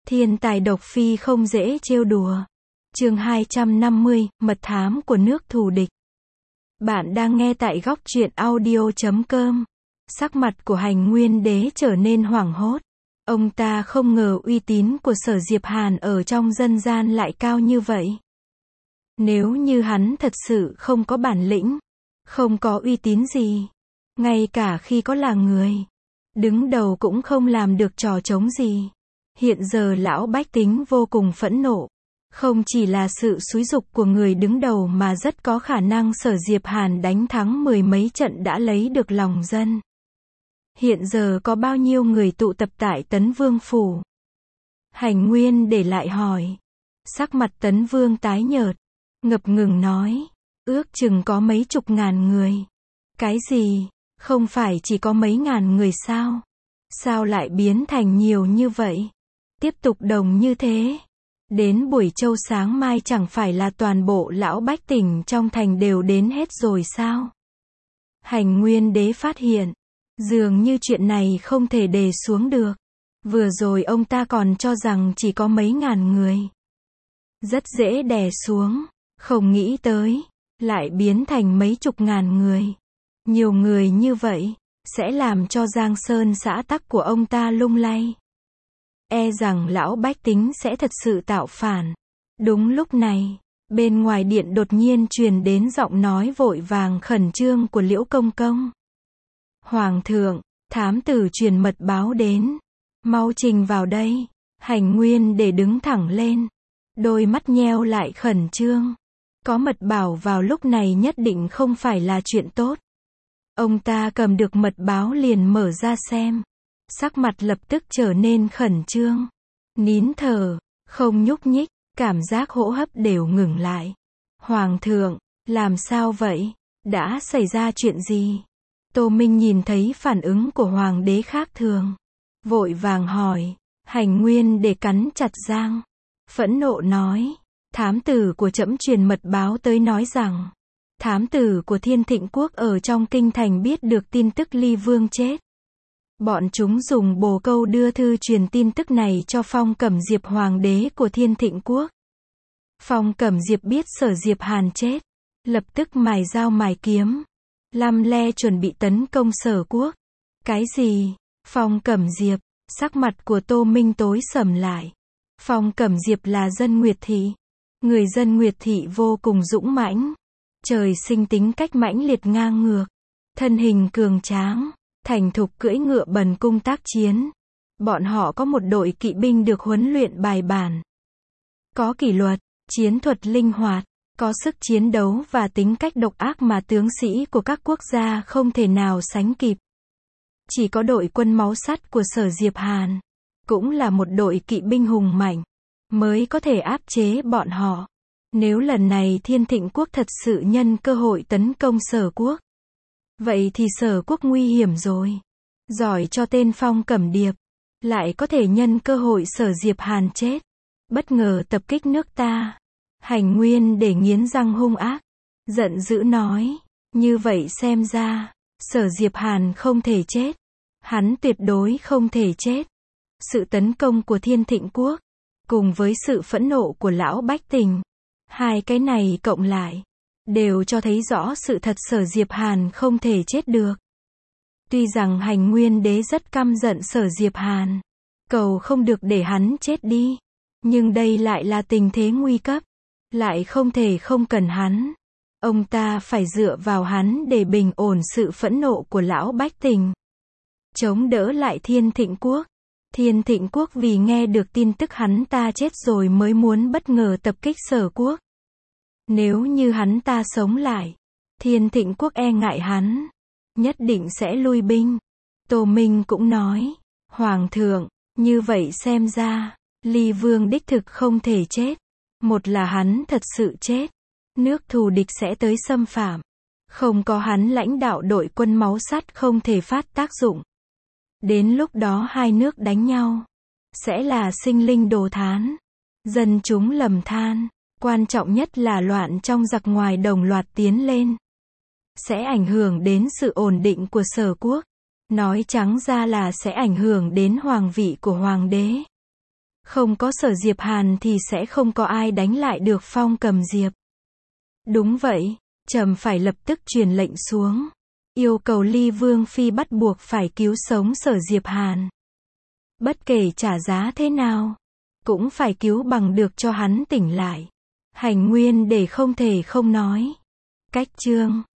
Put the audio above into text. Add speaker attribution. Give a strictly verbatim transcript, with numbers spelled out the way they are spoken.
Speaker 1: Thiên tài độc phi không dễ trêu đùa. Chương hai trăm năm mươi, mật thám của nước thù địch. Bạn đang nghe tại góc truyện audio chấm com. Sắc mặt của Hành Nguyên Đế trở nên hoảng hốt. Ông ta không ngờ uy tín của Sở Diệp Hàn ở trong dân gian lại cao như vậy. Nếu như hắn thật sự không có bản lĩnh, không có uy tín gì, ngay cả khi có là người đứng đầu cũng không làm được trò trống gì. Hiện giờ lão bách tính vô cùng phẫn nộ. Không chỉ là sự xúi giục của người đứng đầu mà rất có khả năng Sở Diệp Hàn đánh thắng mười mấy trận đã lấy được lòng dân. Hiện giờ có bao nhiêu người tụ tập tại Tấn Vương Phủ? Hành Nguyên để lại hỏi. Sắc mặt Tấn Vương tái nhợt, ngập ngừng nói. Ước chừng có mấy chục ngàn người. Cái gì? Không phải chỉ có mấy ngàn người sao? Sao lại biến thành nhiều như vậy? Tiếp tục đồng như thế. Đến buổi trâu sáng mai chẳng phải là toàn bộ lão bách tỉnh trong thành đều đến hết rồi sao? Hành Nguyên Đế phát hiện, dường như chuyện này không thể đề xuống được. Vừa rồi ông ta còn cho rằng chỉ có mấy ngàn người. Rất dễ đè xuống, không nghĩ tới, lại biến thành mấy chục ngàn người. Nhiều người như vậy, sẽ làm cho Giang Sơn xã tắc của ông ta lung lay. E rằng lão bách tính sẽ thật sự tạo phản. Đúng lúc này, bên ngoài điện đột nhiên truyền đến giọng nói vội vàng khẩn trương của Liễu Công Công. Hoàng thượng, thám tử truyền mật báo đến. Mau trình vào đây. Hành Nguyên để đứng thẳng lên. Đôi mắt nheo lại khẩn trương. Có mật bảo vào lúc này nhất định không phải là chuyện tốt. Ông ta cầm được mật báo liền mở ra xem. Sắc mặt lập tức trở nên khẩn trương. Nín thở, không nhúc nhích, cảm giác hô hấp đều ngừng lại. Hoàng thượng, làm sao vậy? Đã xảy ra chuyện gì? Tô Minh nhìn thấy phản ứng của hoàng đế khác thường. Vội vàng hỏi. Hành Nguyên để cắn chặt răng. Phẫn nộ nói. Thám tử của trẫm truyền mật báo tới nói rằng. Thám tử của Thiên Thịnh Quốc ở trong kinh thành biết được tin tức Ly Vương chết. Bọn chúng dùng bồ câu đưa thư truyền tin tức này cho Phong Cẩm Diệp hoàng đế của Thiên Thịnh Quốc. Phong Cẩm Diệp biết Sở Diệp Hàn chết. Lập tức mài dao mài kiếm. Lăm le chuẩn bị tấn công Sở Quốc. Cái gì? Phong Cẩm Diệp, sắc mặt của Tô Minh tối sầm lại. Phong Cẩm Diệp là dân Nguyệt Thị. Người dân Nguyệt Thị vô cùng dũng mãnh. Trời sinh tính cách mãnh liệt ngang ngược. Thân hình cường tráng. Thành thục cưỡi ngựa bần cung tác chiến. Bọn họ có một đội kỵ binh được huấn luyện bài bản. Có kỷ luật, chiến thuật linh hoạt, có sức chiến đấu và tính cách độc ác mà tướng sĩ của các quốc gia không thể nào sánh kịp. Chỉ có đội quân máu sắt của Sở Diệp Hàn, cũng là một đội kỵ binh hùng mạnh, mới có thể áp chế bọn họ. Nếu lần này Thiên Thịnh Quốc thật sự nhân cơ hội tấn công Sở Quốc, vậy thì Sở Quốc nguy hiểm rồi. Giỏi cho tên Phong Cẩm Điệp, lại có thể nhân cơ hội Sở Diệp Hàn chết, bất ngờ tập kích nước ta. Hành Nguyên để nghiến răng hung ác, giận dữ nói, như vậy xem ra, Sở Diệp Hàn không thể chết. Hắn tuyệt đối không thể chết. Sự tấn công của Thiên Thịnh Quốc, cùng với sự phẫn nộ của lão bách tính, hai cái này cộng lại, đều cho thấy rõ sự thật Sở Diệp Hàn không thể chết được. Tuy rằng Hành Nguyên đế rất căm giận Sở Diệp Hàn, cầu không được để hắn chết đi, nhưng đây lại là tình thế nguy cấp, lại không thể không cần hắn. Ông ta phải dựa vào hắn để bình ổn sự phẫn nộ của lão bách tính, chống đỡ lại Thiên Thịnh Quốc. Thiên Thịnh Quốc vì nghe được tin tức hắn ta chết rồi mới muốn bất ngờ tập kích Sở Quốc. Nếu như hắn ta sống lại, Thiên Thịnh Quốc e ngại hắn, nhất định sẽ lui binh. Tô Minh cũng nói, Hoàng thượng, như vậy xem ra, Ly Vương đích thực không thể chết. Một là hắn thật sự chết, nước thù địch sẽ tới xâm phạm. Không có hắn lãnh đạo đội quân máu sắt không thể phát tác dụng. Đến lúc đó hai nước đánh nhau, sẽ là sinh linh đồ thán, dân chúng lầm than. Quan trọng nhất là loạn trong giặc ngoài đồng loạt tiến lên, sẽ ảnh hưởng đến sự ổn định của Sở Quốc. Nói trắng ra là sẽ ảnh hưởng đến hoàng vị của hoàng đế. Không có Sở Diệp Hàn thì sẽ không có ai đánh lại được Phong Cầm Diệp. Đúng vậy, Trầm phải lập tức truyền lệnh xuống. Yêu cầu Ly Vương Phi bắt buộc phải cứu sống Sở Diệp Hàn. Bất kể trả giá thế nào, cũng phải cứu bằng được cho hắn tỉnh lại. Hành Nguyên để không thể không nói. Cách chương